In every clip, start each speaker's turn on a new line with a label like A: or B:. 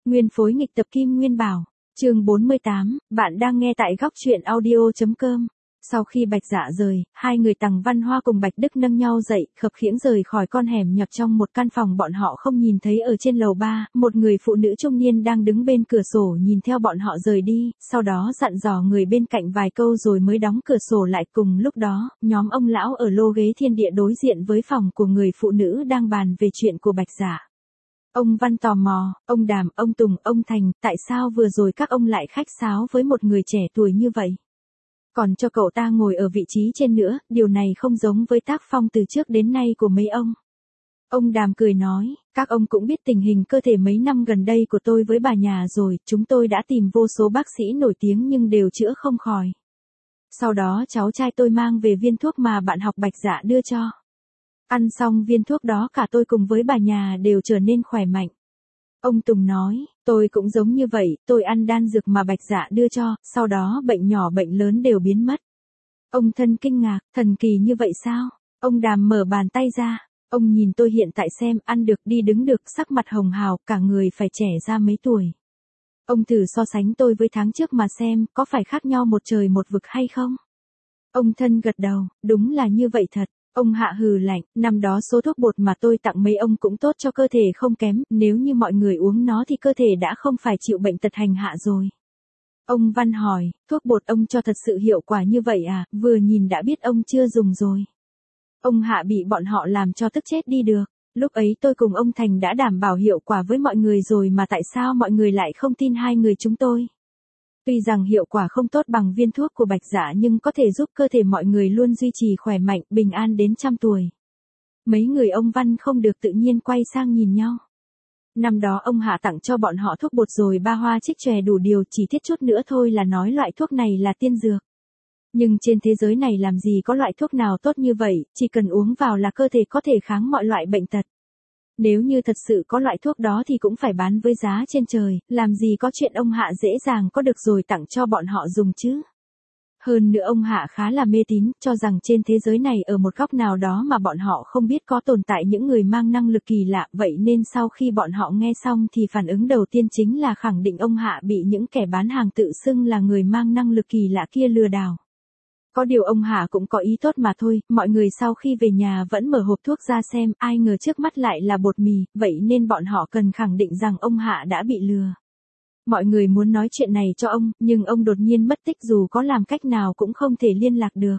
A: Nguyên phối nghịch tập Kim Nguyên Bảo. Chương 48, bạn đang nghe tại góc truyện audio.com. Sau khi Bạch Dạ rời, hai người Tằng Văn Hoa cùng Bạch Đức nâng nhau dậy, khập khiễng rời khỏi con hẻm nhập trong một căn phòng bọn họ không nhìn thấy ở trên lầu 3, một người phụ nữ trung niên đang đứng bên cửa sổ nhìn theo bọn họ rời đi, sau đó dặn dò người bên cạnh vài câu rồi mới đóng cửa sổ lại. Cùng lúc đó, nhóm ông lão ở lô ghế thiên địa đối diện với phòng của người phụ nữ đang bàn về chuyện của Bạch Dạ. Ông Văn tò mò, ông Đàm, ông Tùng, ông Thành, tại sao vừa rồi các ông lại khách sáo với một người trẻ tuổi như vậy? Còn cho cậu ta ngồi ở vị trí trên nữa, điều này không giống với tác phong từ trước đến nay của mấy ông. Ông Đàm cười nói, các ông cũng biết tình hình cơ thể mấy năm gần đây của tôi với bà nhà rồi, chúng tôi đã tìm vô số bác sĩ nổi tiếng nhưng đều chữa không khỏi. Sau đó cháu trai tôi mang về viên thuốc mà bạn học Bạch Dạ đưa cho. Ăn xong viên thuốc đó cả tôi cùng với bà nhà đều trở nên khỏe mạnh. Ông Tùng nói, tôi cũng giống như vậy, tôi ăn đan dược mà Bạch Dạ đưa cho, sau đó bệnh nhỏ bệnh lớn đều biến mất. Ông Thân kinh ngạc, thần kỳ như vậy sao? Ông Đàm mở bàn tay ra, ông nhìn tôi hiện tại xem, ăn được đi đứng được, sắc mặt hồng hào, cả người phải trẻ ra mấy tuổi. Ông thử so sánh tôi với tháng trước mà xem, có phải khác nhau một trời một vực hay không? Ông Thân gật đầu, đúng là như vậy thật. Ông Hạ hừ lạnh, năm đó số thuốc bột mà tôi tặng mấy ông cũng tốt cho cơ thể không kém, nếu như mọi người uống nó thì cơ thể đã không phải chịu bệnh tật hành hạ rồi. Ông Văn hỏi, thuốc bột ông cho thật sự hiệu quả như vậy à, vừa nhìn đã biết ông chưa dùng rồi. Ông Hạ bị bọn họ làm cho tức chết đi được, lúc ấy tôi cùng ông Thành đã đảm bảo hiệu quả với mọi người rồi mà tại sao mọi người lại không tin hai người chúng tôi. Tuy rằng hiệu quả không tốt bằng viên thuốc của Bạch Dạ nhưng có thể giúp cơ thể mọi người luôn duy trì khỏe mạnh, bình an đến 100 tuổi. Mấy người ông Văn không được tự nhiên quay sang nhìn nhau. Năm đó ông Hạ tặng cho bọn họ thuốc bột rồi ba hoa trích chòe đủ điều, chỉ thiết chút nữa thôi là nói loại thuốc này là tiên dược. Nhưng trên thế giới này làm gì có loại thuốc nào tốt như vậy, chỉ cần uống vào là cơ thể có thể kháng mọi loại bệnh tật. Nếu như thật sự có loại thuốc đó thì cũng phải bán với giá trên trời, làm gì có chuyện ông Hạ dễ dàng có được rồi tặng cho bọn họ dùng chứ. Hơn nữa ông Hạ khá là mê tín, cho rằng trên thế giới này ở một góc nào đó mà bọn họ không biết có tồn tại những người mang năng lực kỳ lạ, vậy nên sau khi bọn họ nghe xong thì phản ứng đầu tiên chính là khẳng định ông Hạ bị những kẻ bán hàng tự xưng là người mang năng lực kỳ lạ kia lừa đảo. Có điều ông Hạ cũng có ý tốt mà thôi, mọi người sau khi về nhà vẫn mở hộp thuốc ra xem, ai ngờ trước mắt lại là bột mì, vậy nên bọn họ cần khẳng định rằng ông Hạ đã bị lừa. Mọi người muốn nói chuyện này cho ông, nhưng ông đột nhiên mất tích, dù có làm cách nào cũng không thể liên lạc được.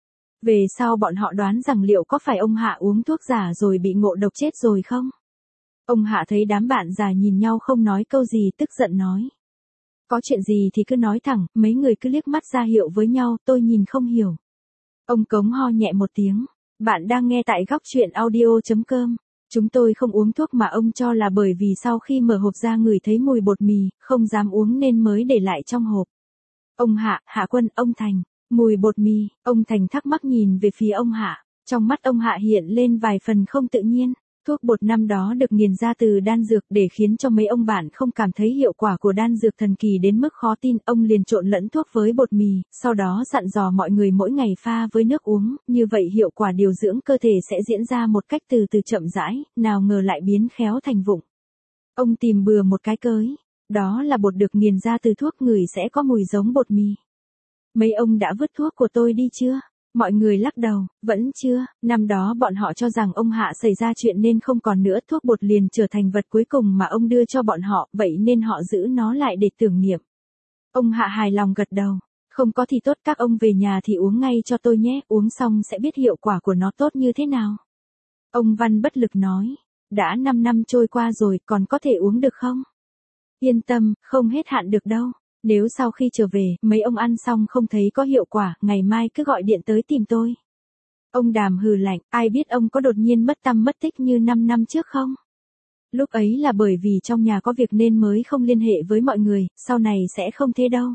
A: Về sau bọn họ đoán rằng liệu có phải ông Hạ uống thuốc giả rồi bị ngộ độc chết rồi không? Ông Hạ thấy đám bạn già nhìn nhau không nói câu gì, tức giận nói. Có chuyện gì thì cứ nói thẳng, mấy người cứ liếc mắt ra hiệu với nhau, tôi nhìn không hiểu. Ông Cống ho nhẹ một tiếng, bạn đang nghe tại góc truyện audio.com. Chúng tôi không uống thuốc mà ông cho là bởi vì sau khi mở hộp ra ngửi thấy mùi bột mì, không dám uống nên mới để lại trong hộp. Ông Hạ, Hạ Quân, ông Thành, mùi bột mì, ông Thành thắc mắc nhìn về phía ông Hạ, trong mắt ông Hạ hiện lên vài phần không tự nhiên. Thuốc bột năm đó được nghiền ra từ đan dược để khiến cho mấy ông bạn không cảm thấy hiệu quả của đan dược thần kỳ đến mức khó tin, ông liền trộn lẫn thuốc với bột mì, sau đó dặn dò mọi người mỗi ngày pha với nước uống, như vậy hiệu quả điều dưỡng cơ thể sẽ diễn ra một cách từ từ chậm rãi, nào ngờ lại biến khéo thành vụng. Ông tìm bừa một cái cới, đó là bột được nghiền ra từ thuốc ngửi sẽ có mùi giống bột mì. Mấy ông đã vứt thuốc của tôi đi chưa? Mọi người lắc đầu, vẫn chưa, năm đó bọn họ cho rằng ông Hạ xảy ra chuyện nên không còn nữa, thuốc bột liền trở thành vật cuối cùng mà ông đưa cho bọn họ, vậy nên họ giữ nó lại để tưởng niệm. Ông Hạ hài lòng gật đầu, không có thì tốt, các ông về nhà thì uống ngay cho tôi nhé, uống xong sẽ biết hiệu quả của nó tốt như thế nào. Ông Văn bất lực nói, đã 5 năm trôi qua rồi, còn có thể uống được không? Yên tâm, không hết hạn được đâu. Nếu sau khi trở về, mấy ông ăn xong không thấy có hiệu quả, ngày mai cứ gọi điện tới tìm tôi. Ông Đàm hừ lạnh, ai biết ông có đột nhiên mất tăm mất tích như 5 năm trước không? Lúc ấy là bởi vì trong nhà có việc nên mới không liên hệ với mọi người, sau này sẽ không thế đâu.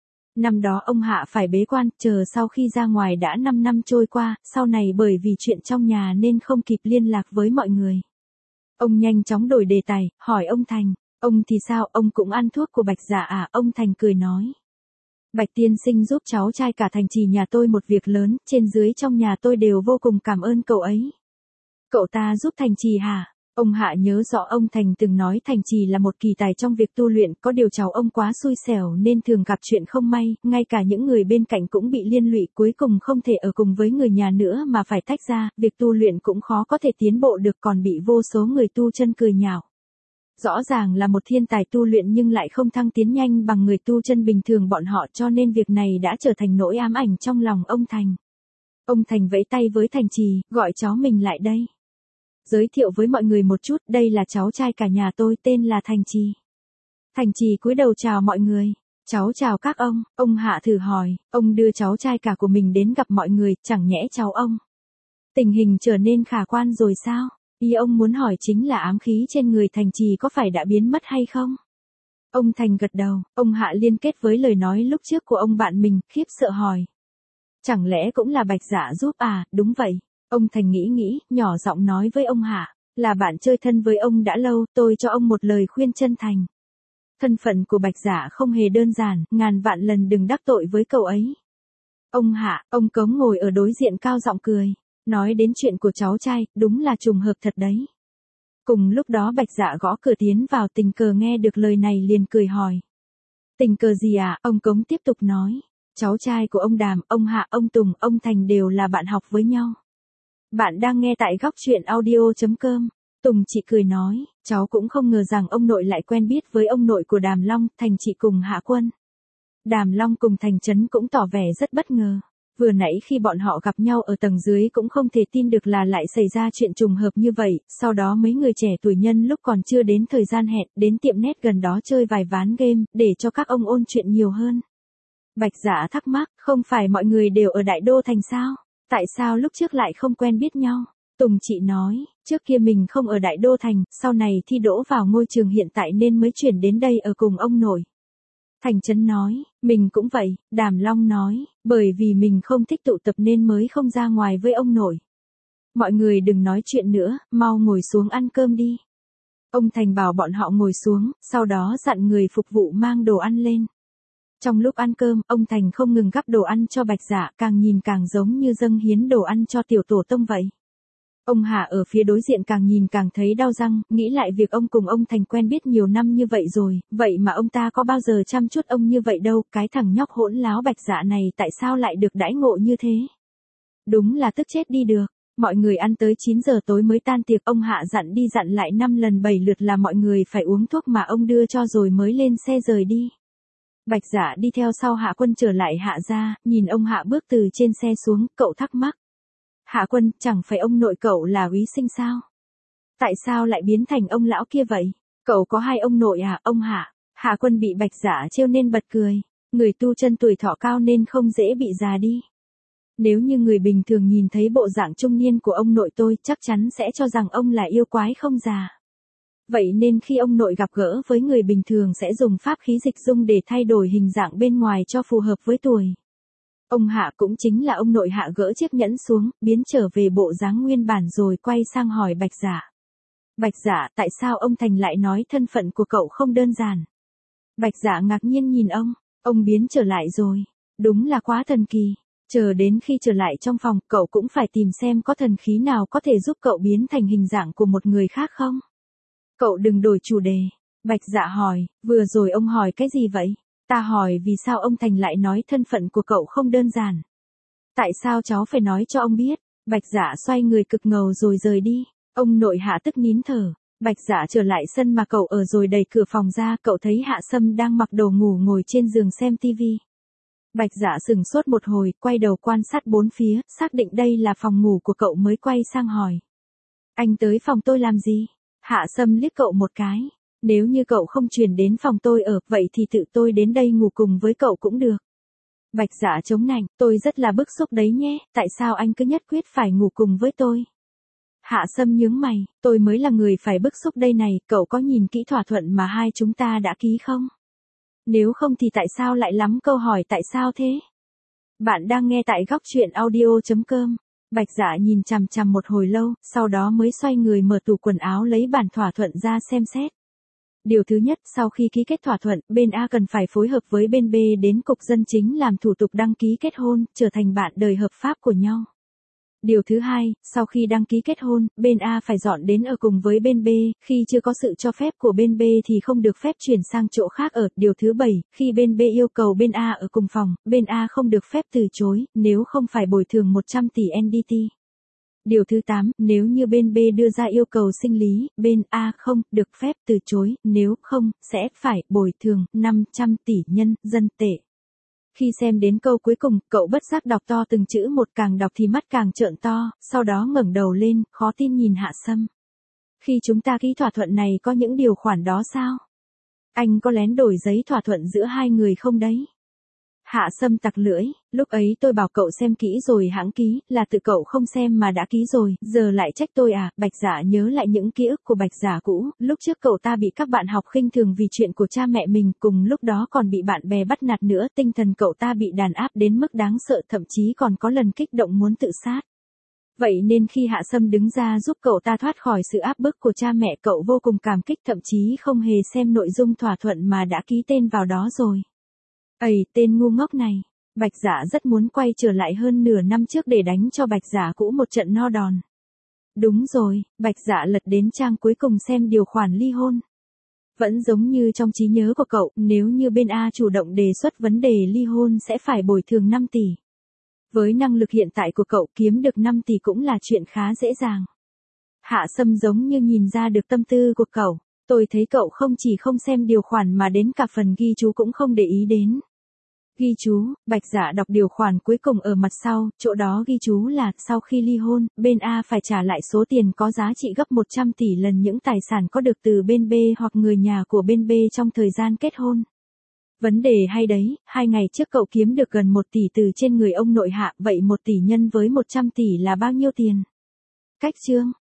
A: Năm đó ông Hạ phải bế quan, chờ sau khi ra ngoài đã 5 năm trôi qua, sau này bởi vì chuyện trong nhà nên không kịp liên lạc với mọi người. Ông nhanh chóng đổi đề tài, hỏi ông Thành. Ông thì sao, ông cũng ăn thuốc của Bạch Dạ à? Ông Thành cười nói. Bạch tiên sinh giúp cháu trai cả thành trì nhà tôi một việc lớn, trên dưới trong nhà tôi đều vô cùng cảm ơn cậu ấy. Cậu ta giúp thành trì hả? Ông Hạ nhớ rõ ông Thành từng nói Thành Trì là một kỳ tài trong việc tu luyện, có điều cháu ông quá xui xẻo nên thường gặp chuyện không may, ngay cả những người bên cạnh cũng bị liên lụy, cuối cùng không thể ở cùng với người nhà nữa mà phải tách ra, việc tu luyện cũng khó có thể tiến bộ được, còn bị vô số người tu chân cười nhạo. Rõ ràng là một thiên tài tu luyện nhưng lại không thăng tiến nhanh bằng người tu chân bình thường bọn họ, cho nên việc này đã trở thành nỗi ám ảnh trong lòng ông Thành. Ông Thành vẫy tay với Thành Trì, gọi cháu mình lại đây. Giới thiệu với mọi người một chút, đây là cháu trai cả nhà tôi, tên là Thành Trì. Thành Trì cúi đầu chào mọi người. Cháu chào các ông Hạ thử hỏi, ông đưa cháu trai cả của mình đến gặp mọi người, chẳng nhẽ cháu ông. Tình hình trở nên khả quan rồi sao? Ý ông muốn hỏi chính là ám khí trên người Thành Trì có phải đã biến mất hay không? Ông Thành gật đầu, ông Hạ liên kết với lời nói lúc trước của ông bạn mình, khiếp sợ hỏi. Chẳng lẽ cũng là Bạch Dạ giúp à? Đúng vậy. Ông Thành nghĩ, nhỏ giọng nói với ông Hạ, là bạn chơi thân với ông đã lâu, tôi cho ông một lời khuyên chân thành. Thân phận của Bạch Dạ không hề đơn giản, ngàn vạn lần đừng đắc tội với cậu ấy. Ông Hạ, ông Cống ngồi ở đối diện cao giọng cười, nói đến chuyện của cháu trai, đúng là trùng hợp thật đấy. Cùng lúc đó Bạch Dạ gõ cửa tiến vào, tình cờ nghe được lời này liền cười hỏi. Tình cờ gì à? Ông Cống tiếp tục nói, cháu trai của ông Đàm, ông Hạ, ông Tùng, ông Thành đều là bạn học với nhau. Bạn đang nghe tại góc truyện audio.com. Tùng chị cười nói, cháu cũng không ngờ rằng ông nội lại quen biết với ông nội của Đàm Long, Thành chị cùng Hạ Quân. Đàm Long cùng Thành Trấn cũng tỏ vẻ rất bất ngờ. Vừa nãy khi bọn họ gặp nhau ở tầng dưới cũng không thể tin được là lại xảy ra chuyện trùng hợp như vậy, sau đó mấy người trẻ tuổi nhân lúc còn chưa đến thời gian hẹn, đến tiệm net gần đó chơi vài ván game, để cho các ông ôn chuyện nhiều hơn. Bạch Dạ thắc mắc, không phải mọi người đều ở Đại Đô Thành sao? Tại sao lúc trước lại không quen biết nhau? Tùng chị nói, trước kia mình không ở Đại Đô Thành, sau này thi đỗ vào ngôi trường hiện tại nên mới chuyển đến đây ở cùng ông nội. Thành Trấn nói, mình cũng vậy. Đàm Long nói, bởi vì mình không thích tụ tập nên mới không ra ngoài với ông nội. Mọi người đừng nói chuyện nữa, mau ngồi xuống ăn cơm đi. Ông Thành bảo bọn họ ngồi xuống, sau đó dặn người phục vụ mang đồ ăn lên. Trong lúc ăn cơm, ông Thành không ngừng gắp đồ ăn cho Bạch Dạ, càng nhìn càng giống như dâng hiến đồ ăn cho tiểu tổ tông vậy. Ông Hạ ở phía đối diện càng nhìn càng thấy đau răng, nghĩ lại việc ông cùng ông Thành quen biết nhiều năm như vậy rồi, vậy mà ông ta có bao giờ chăm chút ông như vậy đâu, cái thằng nhóc hỗn láo Bạch Dạ này tại sao lại được đãi ngộ như thế? Đúng là tức chết đi được. Mọi người ăn tới 9 giờ tối mới tan tiệc, ông Hạ dặn đi dặn lại 5 lần 7 lượt là mọi người phải uống thuốc mà ông đưa cho rồi mới lên xe rời đi. Bạch Dạ đi theo sau Hạ Quân trở lại Hạ gia, nhìn ông Hạ bước từ trên xe xuống, cậu thắc mắc. Hạ Quân, chẳng phải ông nội cậu là úy sinh sao? Tại sao lại biến thành ông lão kia vậy? Cậu có hai ông nội à, ông Hạ? Hạ Quân bị Bạch Dạ trêu nên bật cười. Người tu chân tuổi thọ cao nên không dễ bị già đi. Nếu như người bình thường nhìn thấy bộ dạng trung niên của ông nội tôi chắc chắn sẽ cho rằng ông là yêu quái không già. Vậy nên khi ông nội gặp gỡ với người bình thường sẽ dùng pháp khí dịch dung để thay đổi hình dạng bên ngoài cho phù hợp với tuổi. Ông Hạ cũng chính là ông nội Hạ gỡ chiếc nhẫn xuống, biến trở về bộ dáng nguyên bản rồi quay sang hỏi Bạch Dạ. Bạch Dạ, tại sao ông Thành lại nói thân phận của cậu không đơn giản? Bạch Dạ ngạc nhiên nhìn ông biến trở lại rồi. Đúng là quá thần kỳ. Chờ đến khi trở lại trong phòng, cậu cũng phải tìm xem có thần khí nào có thể giúp cậu biến thành hình dạng của một người khác không? Cậu đừng đổi chủ đề. Bạch Dạ hỏi, vừa rồi ông hỏi cái gì vậy? Ta hỏi vì sao ông Thành lại nói thân phận của cậu không đơn giản. Tại sao cháu phải nói cho ông biết? Bạch Dạ xoay người cực ngầu rồi rời đi. Ông nội Hạ tức nín thở. Bạch Dạ trở lại sân mà cậu ở rồi đẩy cửa phòng ra, cậu thấy Hạ Sâm đang mặc đồ ngủ ngồi trên giường xem tivi. Bạch Dạ sừng sốt một hồi, quay đầu quan sát bốn phía, xác định đây là phòng ngủ của cậu mới quay sang hỏi. Anh tới phòng tôi làm gì? Hạ Sâm liếc cậu một cái. Nếu như cậu không chuyển đến phòng tôi ở, vậy thì tự tôi đến đây ngủ cùng với cậu cũng được. Bạch Dạ chống nạnh, tôi rất là bức xúc đấy nhé, tại sao anh cứ nhất quyết phải ngủ cùng với tôi? Hạ Sâm nhướng mày, tôi mới là người phải bức xúc đây này, cậu có nhìn kỹ thỏa thuận mà hai chúng ta đã ký không? Nếu không thì tại sao lại lắm câu hỏi tại sao thế? Bạn đang nghe tại góc truyện audio.com. Bạch Dạ nhìn chằm chằm một hồi lâu, sau đó mới xoay người mở tủ quần áo lấy bản thỏa thuận ra xem xét. Điều thứ nhất, sau khi ký kết thỏa thuận, bên A cần phải phối hợp với bên B đến cục dân chính làm thủ tục đăng ký kết hôn, trở thành bạn đời hợp pháp của nhau. Điều thứ hai, sau khi đăng ký kết hôn, bên A phải dọn đến ở cùng với bên B, khi chưa có sự cho phép của bên B thì không được phép chuyển sang chỗ khác ở. Điều thứ bảy, khi bên B yêu cầu bên A ở cùng phòng, bên A không được phép từ chối, nếu không phải bồi thường 100 tỷ NDT. Điều thứ 8, nếu như bên B đưa ra yêu cầu sinh lý, bên A không được phép từ chối, nếu không, sẽ phải bồi thường 500 tỷ nhân dân tệ. Khi xem đến câu cuối cùng, cậu bất giác đọc to từng chữ một, càng đọc thì mắt càng trợn to, sau đó ngẩng đầu lên, khó tin nhìn Hạ Sâm. Khi chúng ta ký thỏa thuận này có những điều khoản đó sao? Anh có lén đổi giấy thỏa thuận giữa hai người không đấy? Hạ Sâm tặc lưỡi, lúc ấy tôi bảo cậu xem kỹ rồi hãng ký, là tự cậu không xem mà đã ký rồi, giờ lại trách tôi à? Bạch Dạ nhớ lại những ký ức của Bạch Dạ cũ, lúc trước cậu ta bị các bạn học khinh thường vì chuyện của cha mẹ mình, cùng lúc đó còn bị bạn bè bắt nạt nữa, tinh thần cậu ta bị đàn áp đến mức đáng sợ, thậm chí còn có lần kích động muốn tự sát. Vậy nên khi Hạ Sâm đứng ra giúp cậu ta thoát khỏi sự áp bức của cha mẹ, cậu vô cùng cảm kích, thậm chí không hề xem nội dung thỏa thuận mà đã ký tên vào đó rồi. Ây, tên ngu ngốc này. Bạch Dạ rất muốn quay trở lại hơn nửa năm trước để đánh cho Bạch Dạ cũ một trận no đòn. Đúng rồi, Bạch Dạ lật đến trang cuối cùng xem điều khoản ly hôn. Vẫn giống như trong trí nhớ của cậu, nếu như bên A chủ động đề xuất vấn đề ly hôn sẽ phải bồi thường 5 tỷ. Với năng lực hiện tại của cậu, kiếm được 5 tỷ cũng là chuyện khá dễ dàng. Hạ Sâm giống như nhìn ra được tâm tư của cậu. Tôi thấy cậu không chỉ không xem điều khoản mà đến cả phần ghi chú cũng không để ý đến. Ghi chú, Bạch Dạ đọc điều khoản cuối cùng ở mặt sau, chỗ đó ghi chú là, sau khi ly hôn, bên A phải trả lại số tiền có giá trị gấp 100 tỷ lần những tài sản có được từ bên B hoặc người nhà của bên B trong thời gian kết hôn. Vấn đề hay đấy, 2 ngày trước cậu kiếm được gần 1 tỷ từ trên người ông nội Hạ, vậy 1 tỷ nhân với 100 tỷ là bao nhiêu tiền? Cách chương